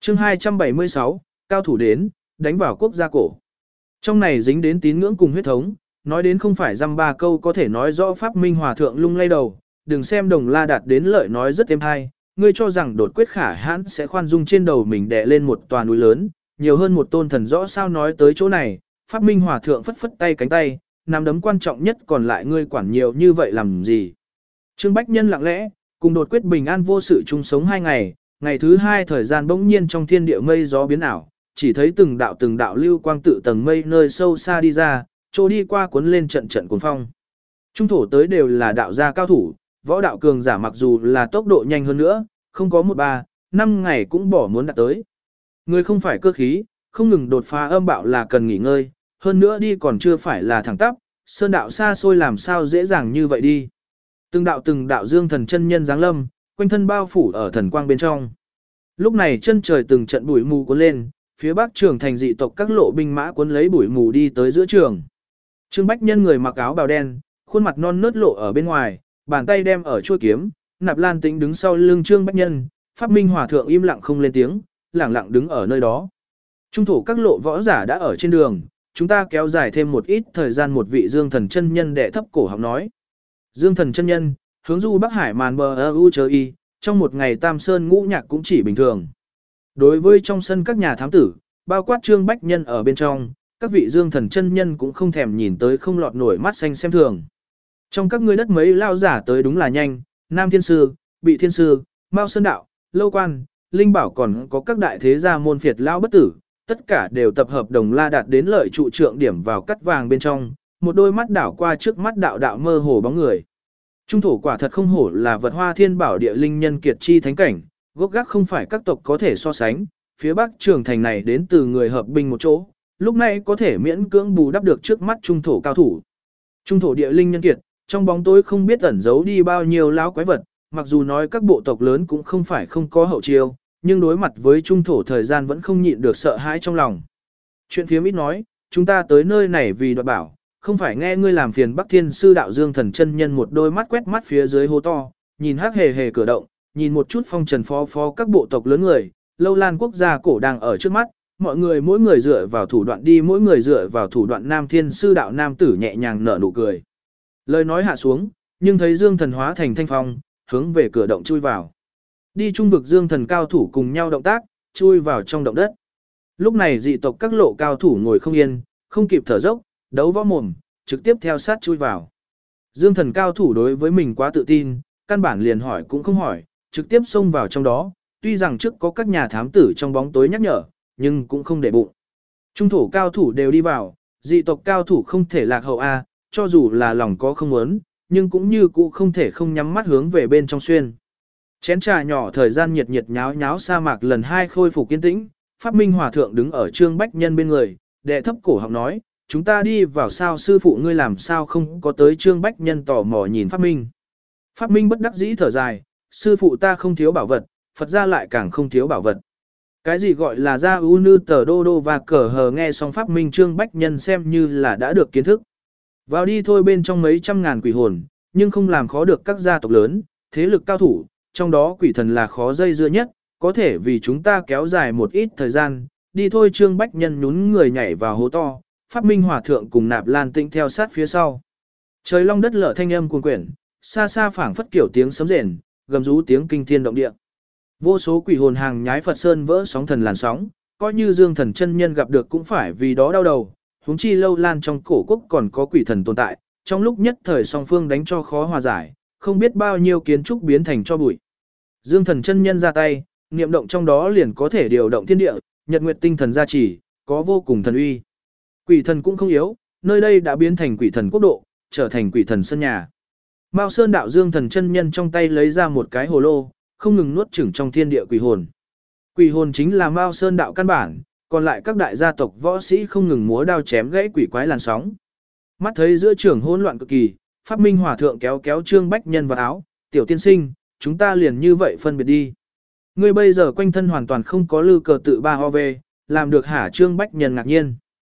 chương 276, cao thủ đến, đánh vào quốc gia cổ. Trong này dính đến tín ngưỡng cùng huyết thống, nói đến không phải dăm ba câu có thể nói rõ Pháp Minh Hòa Thượng lung lay đầu, đừng xem Đồng La đạt đến lợi nói rất êm hay, ngươi cho rằng đột quyết khả hãn sẽ khoan dung trên đầu mình đè lên một tòa núi lớn, nhiều hơn một tôn thần rõ sao nói tới chỗ này, Pháp Minh Hòa Thượng phất phất tay cánh tay, nắm đấm quan trọng nhất còn lại ngươi quản nhiều như vậy làm gì. Trương Bách Nhân lặng lẽ, cùng đột quyết bình an vô sự chung sống 2 ngày, ngày thứ 2 thời gian bỗng nhiên trong thiên địa mây gió biến ảo, chỉ thấy từng đạo lưu quang tự tầng mây nơi sâu xa đi ra, trôi đi qua cuốn lên trận trận cuốn phong. Trung thổ tới đều là đạo gia cao thủ, võ đạo cường giả mặc dù là tốc độ nhanh hơn nữa, không có 1-3-5 ngày cũng bỏ muốn đạt tới. Người không phải cơ khí, không ngừng đột phá âm bạo là cần nghỉ ngơi, hơn nữa đi còn chưa phải là thẳng tắp, sơn đạo xa xôi làm sao dễ dàng như vậy đi. Từng đạo dương thần chân nhân giáng lâm, quanh thân bao phủ ở thần quang bên trong. Lúc này chân trời từng trận bụi mù cuốn lên, phía bắc trường thành dị tộc các lộ binh mã cuốn lấy bụi mù đi tới giữa trường. Trương Bách Nhân người mặc áo bào đen, khuôn mặt non nớt lộ ở bên ngoài, bàn tay đem ở chuôi kiếm, Nạp Lan Tĩnh đứng sau lưng Trương Bách Nhân, Pháp Minh Hòa Thượng im lặng không lên tiếng, lặng lặng đứng ở nơi đó. Trung thổ các lộ võ giả đã ở trên đường, chúng ta kéo dài thêm một ít thời gian. Một vị Dương Thần chân nhân đệ thấp cổ họng nói. Dương Thần chân nhân, hướng du Bắc Hải màn bờ u chớ y, trong một ngày Tam Sơn ngũ nhạc cũng chỉ bình thường. Đối với trong sân các nhà thám tử, bao quát Trương Bách Nhân ở bên trong, các vị Dương Thần chân nhân cũng không thèm nhìn tới không lọt nổi mắt xanh xem thường. Trong các ngươi đất mấy lao giả tới đúng là nhanh, Nam Thiên Sư, Bị Thiên Sư, Mao Sơn Đạo, Lâu Quan, Linh Bảo còn có các đại thế gia môn phiệt lao bất tử, tất cả đều tập hợp Đồng La đạt đến lợi trụ trượng điểm vào cắt vàng bên trong, một đôi mắt đảo qua trước mắt đạo mơ hồ bóng người. Trung thổ quả thật không hổ là vật hoa thiên bảo địa linh nhân kiệt chi thánh cảnh, gốc gác không phải các tộc có thể so sánh, phía bắc trường thành này đến từ người hợp binh một chỗ, lúc này có thể miễn cưỡng bù đắp được trước mắt trung thổ cao thủ. Trung thổ địa linh nhân kiệt, trong bóng tối không biết ẩn giấu đi bao nhiêu lão quái vật, mặc dù nói các bộ tộc lớn cũng không phải không có hậu chiêu, nhưng đối mặt với trung thổ thời gian vẫn không nhịn được sợ hãi trong lòng. Chuyện phía ít nói, chúng ta tới nơi này vì đoạt bảo, không phải nghe ngươi làm phiền Bắc Thiên Sư đạo Dương Thần chân nhân một đôi mắt quét mắt phía dưới hố to, nhìn hắc hề hề cửa động, nhìn một chút phong trần phó các bộ tộc lớn người, Lâu Lan quốc gia cổ đang ở trước mắt, mọi người mỗi người dựa vào thủ đoạn đi, mỗi người dựa vào thủ đoạn. Nam Thiên Sư đạo nam tử nhẹ nhàng nở nụ cười. Lời nói hạ xuống, nhưng thấy Dương Thần hóa thành thanh phong, hướng về cửa động chui vào. Đi trung vực Dương Thần cao thủ cùng nhau động tác, chui vào trong động đất. Lúc này dị tộc các lộ cao thủ ngồi không yên, không kịp thở dốc, đấu võ mồm, trực tiếp theo sát chui vào. Dương Thần cao thủ đối với mình quá tự tin, căn bản liền hỏi cũng không hỏi, trực tiếp xông vào trong đó, tuy rằng trước có các nhà thám tử trong bóng tối nhắc nhở, nhưng cũng không để bụng. Trung thổ cao thủ đều đi vào, dị tộc cao thủ không thể lạc hậu A, cho dù là lòng có không muốn, nhưng cũng như cũ không thể không nhắm mắt hướng về bên trong xuyên. Chén trà nhỏ thời gian nhiệt nháo nháo sa mạc lần 2 khôi phục kiên tĩnh, Pháp Minh Hòa Thượng đứng ở Trương Bách Nhân bên người, đệ thấp cổ họng nói, chúng ta đi vào sao sư phụ ngươi làm sao không có tới. Trương Bách Nhân tò mò nhìn Pháp Minh. Pháp Minh bất đắc dĩ thở dài, sư phụ ta không thiếu bảo vật, Phật gia lại càng không thiếu bảo vật. Cái gì gọi là gia ưu nư tờ đô đô và cờ hờ, nghe xong Pháp Minh Trương Bách Nhân xem như là đã được kiến thức. Vào đi thôi, bên trong mấy trăm ngàn quỷ hồn, nhưng không làm khó được các gia tộc lớn, thế lực cao thủ, trong đó quỷ thần là khó dây dưa nhất, có thể vì chúng ta kéo dài một ít thời gian. Đi thôi. Trương Bách Nhân nhún người nhảy vào hố to, Pháp Minh Hòa Thượng cùng Nạp Lan Tĩnh theo sát phía sau. Trời long đất lở thanh âm cuồn quyển, xa xa phảng phất kiểu tiếng sấm rền, gầm rú tiếng kinh thiên động địa. Vô số quỷ hồn hàng nhái Phật Sơn vỡ sóng thần làn sóng, coi như Dương Thần chân nhân gặp được cũng phải vì đó đau đầu, huống chi Lâu Lan trong cổ quốc còn có quỷ thần tồn tại, trong lúc nhất thời song phương đánh cho khó hòa giải, không biết bao nhiêu kiến trúc biến thành cho bụi. Dương Thần chân nhân ra tay, niệm động trong đó liền có thể điều động thiên địa, nhật nguyệt tinh thần gia trì, có vô cùng thần uy. Quỷ thần cũng không yếu, nơi đây đã biến thành quỷ thần quốc độ, trở thành quỷ thần sân nhà. Mao Sơn đạo Dương Thần chân nhân trong tay lấy ra một cái hồ lô, không ngừng nuốt chửng trong thiên địa quỷ hồn. Quỷ hồn chính là Mao Sơn đạo căn bản, còn lại các đại gia tộc võ sĩ không ngừng múa đao chém gãy quỷ quái làn sóng. Mắt thấy giữa trường hỗn loạn cực kỳ, Pháp Minh Hòa Thượng kéo Trương Bách Nhân vào áo, tiểu tiên sinh, chúng ta liền như vậy phân biệt đi. Ngươi bây giờ quanh thân hoàn toàn không có lư cờ tự 3OV, làm được hả? Trương Bách Nhân ngạc nhiên.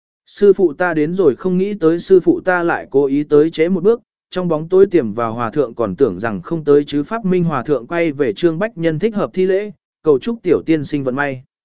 Sư phụ ta đến rồi, không nghĩ tới sư phụ ta lại cố ý tới chế một bước, trong bóng tối tiềm vào. Hòa Thượng còn tưởng rằng không tới chứ. Pháp Minh Hòa Thượng quay về Trương Bách Nhân thích hợp thi lễ, cầu chúc tiểu tiên sinh vận may.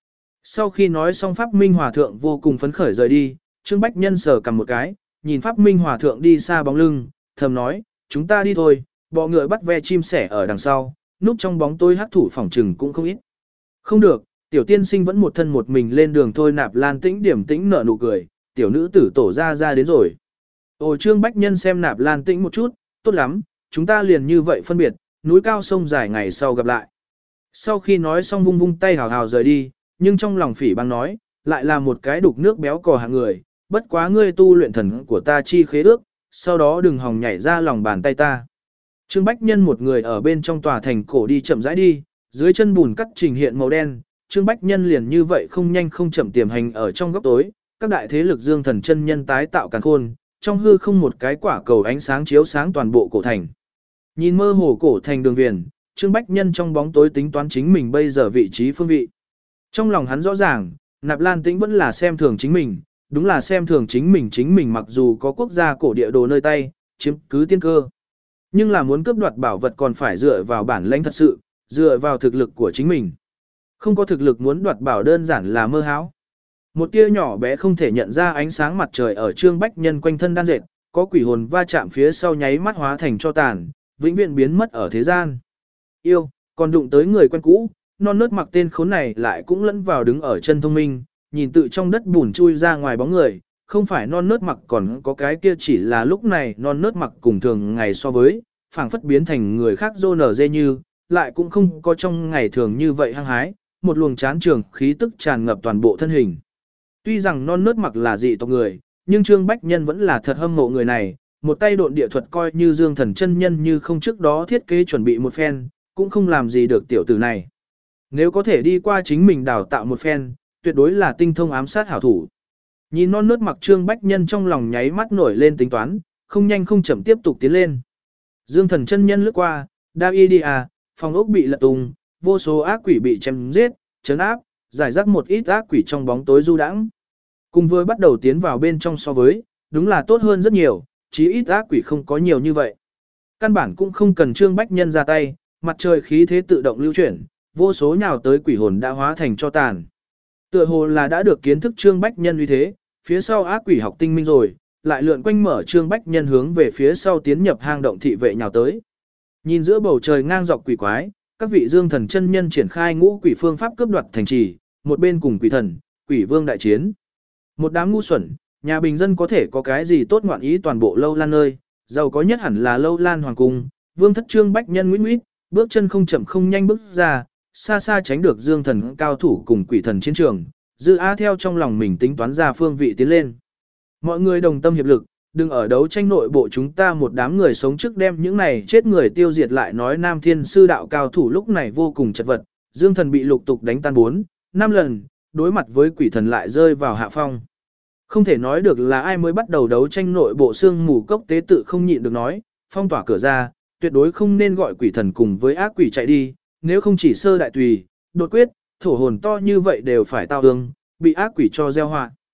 Sau khi nói xong Pháp Minh Hòa Thượng vô cùng phấn khởi rời đi, Trương Bách Nhân sờ cầm một cái, nhìn Pháp Minh Hòa Thượng đi xa bóng lưng, thầm nói, chúng ta đi thôi, bọ ngựa bắt ve chim sẻ ở đằng sau, núp trong bóng tối hắc thủ phỏng trừng cũng không ít. Không được, tiểu tiên sinh vẫn một thân một mình lên đường thôi. Nạp Lan Tĩnh điểm tĩnh nở nụ cười, tiểu nữ tử tổ ra đến rồi. Ồ, Trương Bách Nhân xem Nạp Lan Tĩnh một chút, tốt lắm, chúng ta liền như vậy phân biệt, núi cao sông dài ngày sau gặp lại. Sau khi nói xong vung vung tay hào hào rời đi, nhưng trong lòng phỉ báng nói, lại là một cái đục nước béo cò hạng người, bất quá ngươi tu luyện thần của ta chi khế ước, sau đó đừng hòng nhảy ra lòng bàn tay ta. Trương Bách Nhân một người ở bên trong tòa thành cổ đi chậm rãi đi, dưới chân bùn cắt trình hiện màu đen, Trương Bách Nhân liền như vậy không nhanh không chậm tiềm hành ở trong góc tối, các đại thế lực Dương Thần chân nhân tái tạo càn khôn, trong hư không một cái quả cầu ánh sáng chiếu sáng toàn bộ cổ thành. Nhìn mơ hồ cổ thành đường viền, Trương Bách Nhân trong bóng tối tính toán chính mình bây giờ vị trí phương vị. Trong lòng hắn rõ ràng, Nạp Lan Tĩnh vẫn là xem thường chính mình, đúng là xem thường chính mình mặc dù có quốc gia cổ địa đồ nơi tay, chiếm cứ tiên cơ. Nhưng là muốn cướp đoạt bảo vật còn phải dựa vào bản lĩnh thật sự, dựa vào thực lực của chính mình. Không có thực lực muốn đoạt bảo đơn giản là mơ hão. Một tia nhỏ bé không thể nhận ra ánh sáng mặt trời ở Trương Bách Nhân quanh thân đan dệt, có quỷ hồn va chạm phía sau nháy mắt hóa thành cho tàn, vĩnh viễn biến mất ở thế gian. Yêu, còn đụng tới người quen cũ, non nớt mặc tên khốn này lại cũng lẫn vào đứng ở chân thông minh, nhìn tự trong đất bùn chui ra ngoài bóng người, không phải non nớt mặc còn có cái kia chỉ là lúc này non nớt mặc cùng thường ngày so với, phảng phất biến thành người khác rô nở dê như, lại cũng không có trong ngày thường như vậy hăng hái, một luồng chán trường khí tức tràn ngập toàn bộ thân hình. Tuy rằng non nớt mặc là dị tộc người, nhưng Trương Bách Nhân vẫn là thật hâm mộ người này, một tay độn địa thuật coi như Dương Thần chân nhân như không trước đó thiết kế chuẩn bị một phen, cũng không làm gì được tiểu tử này. Nếu có thể đi qua chính mình đào tạo một phen, tuyệt đối là tinh thông ám sát hảo thủ. Nhìn non nớt mặc Trương Bách Nhân trong lòng nháy mắt nổi lên tính toán, không nhanh không chậm tiếp tục tiến lên. Dương Thần chân nhân lướt qua, đao y đi à, phòng ốc bị lật tung, vô số ác quỷ bị chém giết, trấn áp, giải rác một ít ác quỷ trong bóng tối du đãng. Cùng với bắt đầu tiến vào bên trong so với, đúng là tốt hơn rất nhiều, chí ít ác quỷ không có nhiều như vậy. Căn bản cũng không cần Trương Bách Nhân ra tay, mặt trời khí thế tự động lưu chuyển, vô số nhào tới quỷ hồn đã hóa thành cho tàn. Tựa hồ là đã được kiến thức Trương Bách Nhân uy thế, phía sau ác quỷ học tinh minh rồi, lại lượn quanh mở Trương Bách Nhân hướng về phía sau tiến nhập hang động thị vệ nhào tới. Nhìn giữa bầu trời ngang dọc quỷ quái, các vị Dương Thần chân nhân triển khai ngũ quỷ phương pháp cướp đoạt thành trì, một bên cùng quỷ thần, quỷ vương đại chiến. Một đám ngu xuẩn, nhà bình dân có thể có cái gì tốt ngoạn ý toàn bộ Lâu Lan nơi, giàu có nhất hẳn là Lâu Lan hoàng cung, vương thất Trương Bách Nhân nguyễn nguyễn, bước chân không chậm không nhanh bước ra, xa xa tránh được Dương Thần cao thủ cùng quỷ thần chiến trường, Dư Á theo trong lòng mình tính toán ra phương vị tiến lên. Mọi người đồng tâm hiệp lực, đừng ở đấu tranh nội bộ chúng ta một đám người sống trước đem những này chết người tiêu diệt lại. Nói Nam Thiên sư đạo cao thủ lúc này vô cùng chật vật, Dương Thần bị lục tục đánh tan 4-5 lần, đối mặt với quỷ thần lại rơi vào hạ phong. Không thể nói được là ai mới bắt đầu đấu tranh nội bộ, xương mù cốc tế tự không nhịn được nói, phong tỏa cửa ra, tuyệt đối không nên gọi quỷ thần cùng với ác quỷ chạy đi, nếu không chỉ sơ đại tùy, đột quyết, thổ hồn to như vậy đều phải tao ương, bị ác quỷ cho gieo họa.